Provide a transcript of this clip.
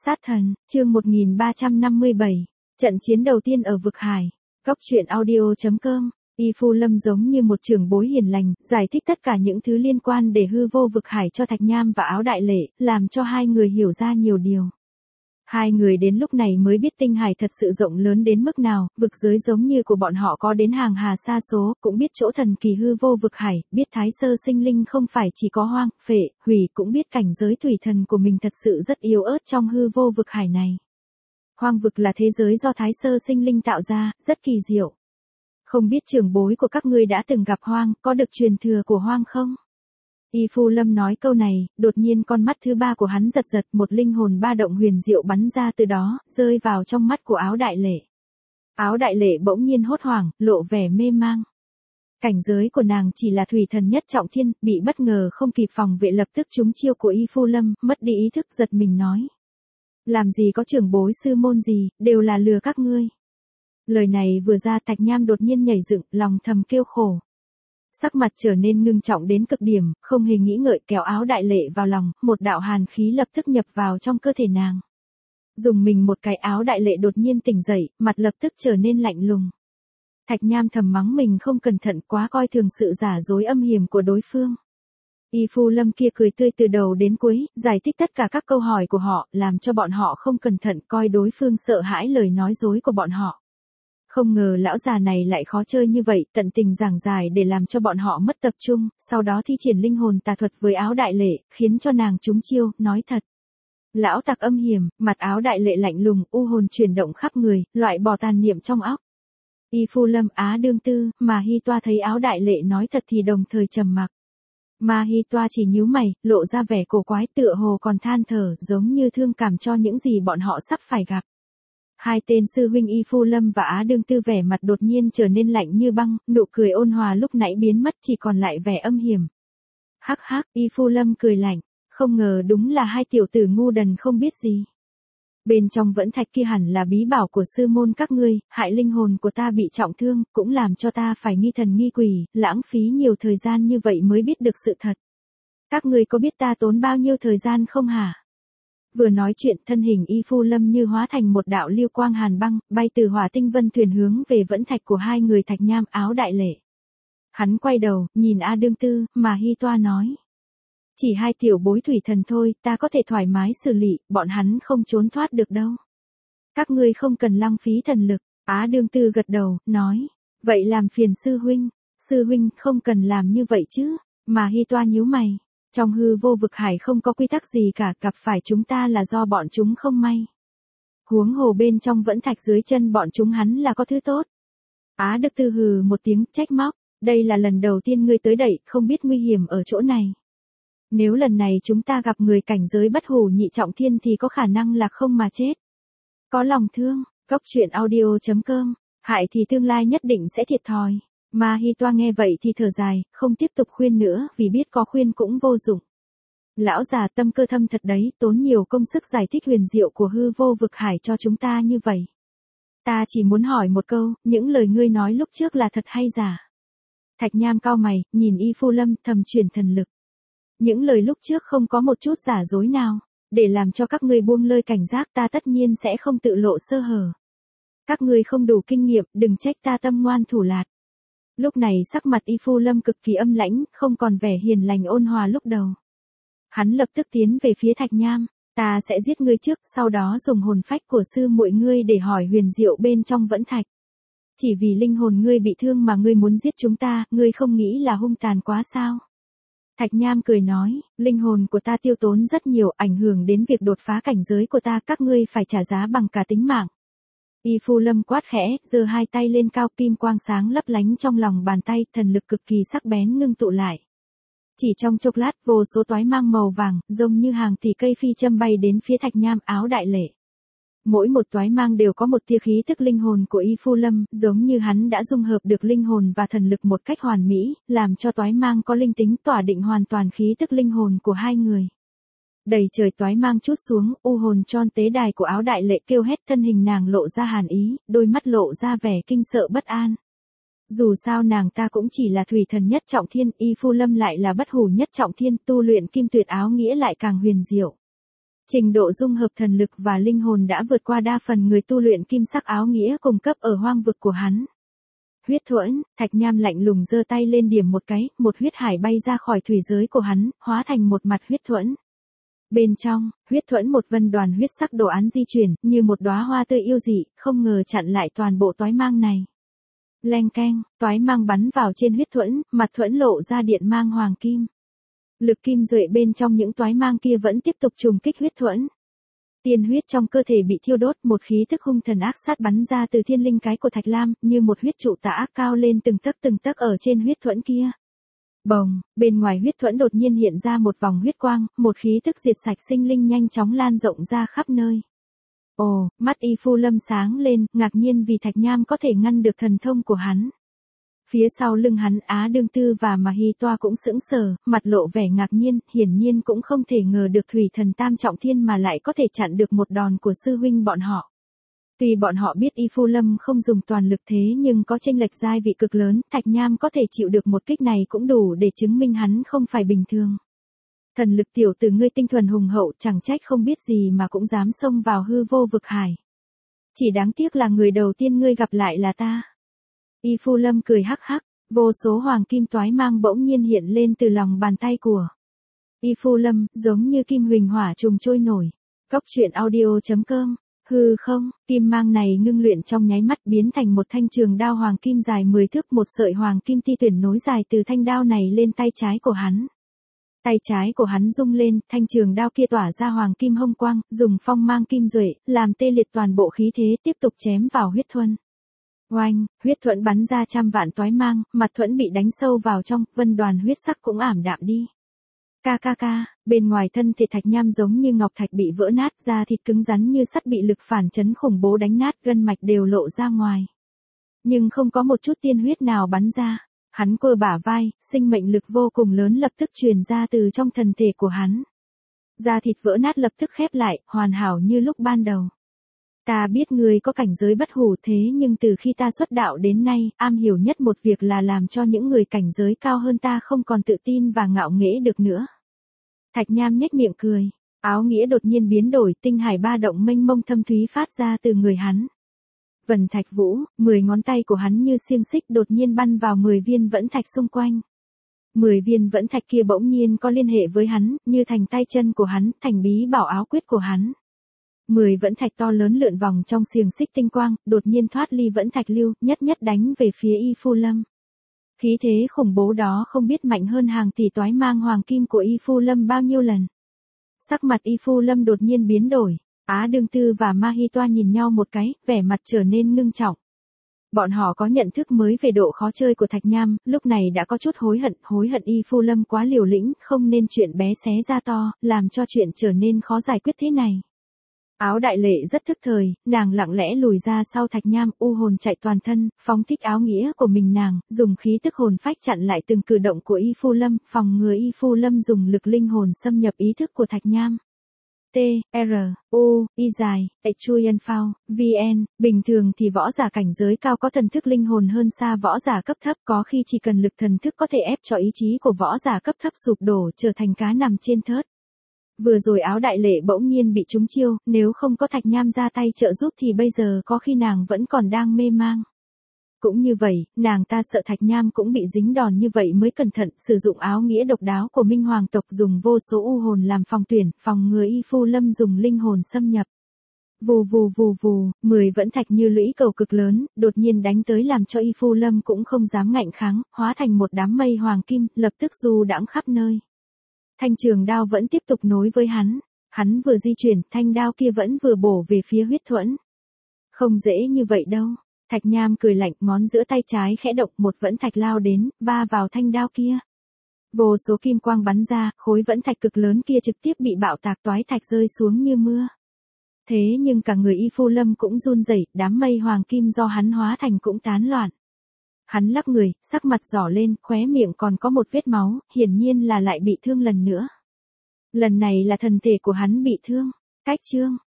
Sát thần, chương 1357, trận chiến đầu tiên ở vực hải. Góc truyện audio.com. Y Phu Lâm giống như một trưởng bối hiền lành, giải thích tất cả những thứ liên quan để hư vô vực hải cho Thạch Nham và Áo Đại Lệ, làm cho hai người hiểu ra nhiều điều. Hai người đến lúc này mới biết tinh hải thật sự rộng lớn đến mức nào, vực giới giống như của bọn họ có đến hàng hà sa số, cũng biết chỗ thần kỳ hư vô vực hải, biết thái sơ sinh linh không phải chỉ có hoang, phệ, hủy, cũng biết cảnh giới thủy thần của mình thật sự rất yếu ớt trong hư vô vực hải này. Hoang vực là thế giới do thái sơ sinh linh tạo ra, rất kỳ diệu. Không biết trưởng bối của các ngươi đã từng gặp hoang, có được truyền thừa của hoang không? Y Phu Lâm nói câu này, đột nhiên con mắt thứ ba của hắn giật giật, một linh hồn ba động huyền diệu bắn ra từ đó, rơi vào trong mắt của Áo Đại Lệ. Áo Đại Lệ bỗng nhiên hốt hoảng, lộ vẻ mê mang. Cảnh giới của nàng chỉ là thủy thần nhất trọng thiên, bị bất ngờ không kịp phòng vệ lập tức trúng chiêu của Y Phu Lâm, mất đi ý thức giật mình nói. Làm gì có trưởng bối sư môn gì, đều là lừa các ngươi. Lời này vừa ra Thạch Nham đột nhiên nhảy dựng, lòng thầm kêu khổ. Sắc mặt trở nên ngưng trọng đến cực điểm, không hề nghĩ ngợi kéo Áo Đại Lệ vào lòng, một đạo hàn khí lập tức nhập vào trong cơ thể nàng. Dùng mình một cái, Áo Đại Lệ đột nhiên tỉnh dậy, mặt lập tức trở nên lạnh lùng. Thạch Nham thầm mắng mình không cẩn thận quá coi thường sự giả dối âm hiểm của đối phương. Y Phu Lâm kia cười tươi từ đầu đến cuối, giải thích tất cả các câu hỏi của họ, làm cho bọn họ không cẩn thận coi đối phương sợ hãi lời nói dối của bọn họ. Không ngờ lão già này lại khó chơi như vậy, tận tình giảng giải để làm cho bọn họ mất tập trung, sau đó thi triển linh hồn tà thuật với Áo Đại Lệ, khiến cho nàng trúng chiêu, nói thật. Lão tặc âm hiểm, mặt Áo Đại Lệ lạnh lùng, u hồn chuyển động khắp người, loại bỏ tàn niệm trong óc. Y Phu Lâm, Á Đương Tư, mà Hi Toa thấy Áo Đại Lệ nói thật thì đồng thời trầm mặc. Mà Hi Toa chỉ nhíu mày, lộ ra vẻ cổ quái tựa hồ còn than thở, giống như thương cảm cho những gì bọn họ sắp phải gặp. Hai tên sư huynh Y Phu Lâm và Á Đương Tư vẻ mặt đột nhiên trở nên lạnh như băng, nụ cười ôn hòa lúc nãy biến mất chỉ còn lại vẻ âm hiểm. Hắc hắc, Y Phu Lâm cười lạnh, không ngờ đúng là hai tiểu tử ngu đần không biết gì. Bên trong vẫn thạch kia hẳn là bí bảo của sư môn các ngươi, hại linh hồn của ta bị trọng thương, cũng làm cho ta phải nghi thần nghi quỷ, lãng phí nhiều thời gian như vậy mới biết được sự thật. Các ngươi có biết ta tốn bao nhiêu thời gian không hả? Vừa nói chuyện, thân hình Y Phu Lâm như hóa thành một đạo lưu quang hàn băng, bay từ hỏa tinh vân thuyền hướng về vẫn thạch của hai người Thạch Nham, Áo Đại Lệ. Hắn quay đầu, nhìn A Đương Tư, mà Hi Toa nói. Chỉ hai tiểu bối thủy thần thôi, ta có thể thoải mái xử lý, bọn hắn không trốn thoát được đâu. Các ngươi không cần lãng phí thần lực. Á Đương Tư gật đầu, nói. Vậy làm phiền sư huynh không cần làm như vậy chứ, mà Hi Toa nhíu mày. Trong hư vô vực hải không có quy tắc gì cả, gặp phải chúng ta là do bọn chúng không may. Huống hồ bên trong vẫn thạch dưới chân bọn chúng hắn là có thứ tốt. Á Đức Tư hừ một tiếng trách móc, đây là lần đầu tiên ngươi tới đây, không biết nguy hiểm ở chỗ này. Nếu lần này chúng ta gặp người cảnh giới bất hủ nhị trọng thiên thì có khả năng là không mà chết. Có lòng thương, góc truyện audio.com, hại thì tương lai nhất định sẽ thiệt thòi. Mà Hi Toa nghe vậy thì thở dài, không tiếp tục khuyên nữa, vì biết có khuyên cũng vô dụng. Lão già tâm cơ thâm thật đấy, tốn nhiều công sức giải thích huyền diệu của hư vô vực hải cho chúng ta như vậy. Ta chỉ muốn hỏi một câu, những lời ngươi nói lúc trước là thật hay giả? Thạch Nham cau mày, nhìn Y Phu Lâm, thầm chuyển thần lực. Những lời lúc trước không có một chút giả dối nào, để làm cho các ngươi buông lơi cảnh giác, ta tất nhiên sẽ không tự lộ sơ hở. Các ngươi không đủ kinh nghiệm, đừng trách ta tâm ngoan thủ lạt. Lúc này sắc mặt Y Phu Lâm cực kỳ âm lãnh, không còn vẻ hiền lành ôn hòa lúc đầu. Hắn lập tức tiến về phía Thạch Nham, ta sẽ giết ngươi trước, sau đó dùng hồn phách của sư muội ngươi để hỏi huyền diệu bên trong vẫn thạch. Chỉ vì linh hồn ngươi bị thương mà ngươi muốn giết chúng ta, ngươi không nghĩ là hung tàn quá sao? Thạch Nham cười nói, linh hồn của ta tiêu tốn rất nhiều, ảnh hưởng đến việc đột phá cảnh giới của ta, các ngươi phải trả giá bằng cả tính mạng. Y Phu Lâm quát khẽ, giơ hai tay lên cao, kim quang sáng lấp lánh trong lòng bàn tay, thần lực cực kỳ sắc bén ngưng tụ lại. Chỉ trong chốc lát, vô số toái mang màu vàng, giống như hàng tỷ cây phi châm bay đến phía Thạch Nham, Áo Đại Lệ. Mỗi một toái mang đều có một tia khí tức linh hồn của Y Phu Lâm, giống như hắn đã dung hợp được linh hồn và thần lực một cách hoàn mỹ, làm cho toái mang có linh tính tỏa định hoàn toàn khí tức linh hồn của hai người. Đầy trời toái mang trút xuống, u hồn tròn tế đài của Áo Đại Lệ kêu hét, thân hình nàng lộ ra hàn ý, đôi mắt lộ ra vẻ kinh sợ bất an. Dù sao nàng ta cũng chỉ là thủy thần nhất trọng thiên, Y Phu Lâm lại là bất hủ nhất trọng thiên, tu luyện kim tuyệt áo nghĩa lại càng huyền diệu. Trình độ dung hợp thần lực và linh hồn đã vượt qua đa phần người tu luyện kim sắc áo nghĩa cùng cấp ở hoang vực của hắn. Huyết thuẫn, Thạch Nham lạnh lùng giơ tay lên điểm một cái, một huyết hải bay ra khỏi thủy giới của hắn, hóa thành một mặt huyết thuẫn. Bên trong, huyết thuẫn một vân đoàn huyết sắc đồ án di chuyển, như một đóa hoa tươi yêu dị, không ngờ chặn lại toàn bộ toái mang này. Leng keng, toái mang bắn vào trên huyết thuẫn, mặt thuẫn lộ ra điện mang hoàng kim. Lực kim duệ bên trong những toái mang kia vẫn tiếp tục trùng kích huyết thuẫn. Tiên huyết trong cơ thể bị thiêu đốt, một khí tức hung thần ác sát bắn ra từ thiên linh cái của Thạch Lam, như một huyết trụ tà ác cao lên từng tấc ở trên huyết thuẫn kia. Bồng, bên ngoài huyết thuẫn đột nhiên hiện ra một vòng huyết quang, một khí tức diệt sạch sinh linh nhanh chóng lan rộng ra khắp nơi. Ồ, mắt Y Phu Lâm sáng lên, ngạc nhiên vì Thạch Nham có thể ngăn được thần thông của hắn. Phía sau lưng hắn Á Đương Tư và Mà Hy Toa cũng sững sờ, mặt lộ vẻ ngạc nhiên, hiển nhiên cũng không thể ngờ được Thủy Thần Tam Trọng Thiên mà lại có thể chặn được một đòn của sư huynh bọn họ. Tuy bọn họ biết Y Phu Lâm không dùng toàn lực thế nhưng có chênh lệch giai vị cực lớn, Thạch Nham có thể chịu được một kích này cũng đủ để chứng minh hắn không phải bình thường. Thần lực tiểu tử ngươi tinh thuần hùng hậu, chẳng trách không biết gì mà cũng dám xông vào hư vô vực hải. Chỉ đáng tiếc là người đầu tiên ngươi gặp lại là ta. Y Phu Lâm cười hắc hắc, vô số hoàng kim toái mang bỗng nhiên hiện lên từ lòng bàn tay của Y Phu Lâm, giống như kim huỳnh hỏa trùng trôi nổi. Cốc truyện audio.com. Hư không, kim mang này ngưng luyện trong nháy mắt biến thành một thanh trường đao hoàng kim dài 10 thước, một sợi hoàng kim ti tuyển nối dài từ thanh đao này lên tay trái của hắn. Tay trái của hắn rung lên, thanh trường đao kia tỏa ra hoàng kim hông quang, dùng phong mang kim duệ, làm tê liệt toàn bộ khí thế, tiếp tục chém vào huyết thuẫn. Oanh, huyết thuẫn bắn ra trăm vạn toái mang, mặt thuẫn bị đánh sâu vào trong, vân đoàn huyết sắc cũng ảm đạm đi. Bên ngoài thân thể Thạch Nham giống như ngọc thạch bị vỡ nát, da thịt cứng rắn như sắt bị lực phản chấn khủng bố đánh nát, gân mạch đều lộ ra ngoài. Nhưng không có một chút tiên huyết nào bắn ra. Hắn quơ bả vai, sinh mệnh lực vô cùng lớn lập tức truyền ra từ trong thân thể của hắn. Da thịt vỡ nát lập tức khép lại, hoàn hảo như lúc ban đầu. Ta biết ngươi có cảnh giới bất hủ thế nhưng từ khi ta xuất đạo đến nay, am hiểu nhất một việc là làm cho những người cảnh giới cao hơn ta không còn tự tin và ngạo nghễ được nữa. Thạch Nham nhếch miệng cười, áo nghĩa đột nhiên biến đổi, tinh hải ba động mênh mông thâm thúy phát ra từ người hắn. Vân Thạch Vũ, 10 ngón tay của hắn như xiềng xích đột nhiên bắn vào 10 viên vẫn thạch xung quanh. 10 viên vẫn thạch kia bỗng nhiên có liên hệ với hắn, như thành tay chân của hắn, thành bí bảo áo quyết của hắn. 10 vẫn thạch to lớn lượn vòng trong xiềng xích tinh quang, đột nhiên thoát ly vẫn thạch lưu, nhất đánh về phía Y Phu Lâm. Khí thế khủng bố đó không biết mạnh hơn hàng tỷ toái mang hoàng kim của Y Phu Lâm bao nhiêu lần. Sắc mặt Y Phu Lâm đột nhiên biến đổi. Á Đương Tư và Ma Hy Toa nhìn nhau một cái, vẻ mặt trở nên ngưng trọng. Bọn họ có nhận thức mới về độ khó chơi của Thạch Nham, lúc này đã có chút hối hận Y Phu Lâm quá liều lĩnh, không nên chuyện bé xé ra to, làm cho chuyện trở nên khó giải quyết thế này. Áo đại lệ rất thức thời, nàng lặng lẽ lùi ra sau Thạch Nham, u hồn chạy toàn thân, phóng thích áo nghĩa của mình nàng, dùng khí tức hồn phách chặn lại từng cử động của Y Phu Lâm, phòng ngừa Y Phu Lâm dùng lực linh hồn xâm nhập ý thức của Thạch Nham. T, R, U, I dài, Chuyen Phao, VN, bình thường thì võ giả cảnh giới cao có thần thức linh hồn hơn xa võ giả cấp thấp, có khi chỉ cần lực thần thức có thể ép cho ý chí của võ giả cấp thấp sụp đổ trở thành cá nằm trên thớt. Vừa rồi áo đại lệ bỗng nhiên bị trúng chiêu, nếu không có Thạch Nham ra tay trợ giúp thì bây giờ có khi nàng vẫn còn đang mê mang. Cũng như vậy, nàng ta sợ Thạch Nham cũng bị dính đòn như vậy mới cẩn thận sử dụng áo nghĩa độc đáo của Minh Hoàng tộc, dùng vô số u hồn làm phòng tuyển, phòng ngừa Y Phu Lâm dùng linh hồn xâm nhập. Vù vù vù vù, 10 vẫn thạch như lũy cầu cực lớn, đột nhiên đánh tới làm cho Y Phu Lâm cũng không dám ngạnh kháng, hóa thành một đám mây hoàng kim, lập tức du đãng khắp nơi. Thanh trường đao vẫn tiếp tục nối với hắn vừa di chuyển, thanh đao kia vẫn vừa bổ về phía huyết thuẫn. Không dễ như vậy đâu. Thạch Nham cười lạnh, ngón giữa tay trái khẽ động, một vẫn thạch lao đến, va vào thanh đao kia. Vô số kim quang bắn ra, khối vẫn thạch cực lớn kia trực tiếp bị bạo tạc toái thạch rơi xuống như mưa. Thế nhưng cả người Y Phu Lâm cũng run rẩy, đám mây hoàng kim do hắn hóa thành cũng tán loạn. Hắn lắc người, sắc mặt đỏ lên, khóe miệng còn có một vết máu, hiển nhiên là lại bị thương lần nữa. Lần này là thân thể của hắn bị thương. Cách chương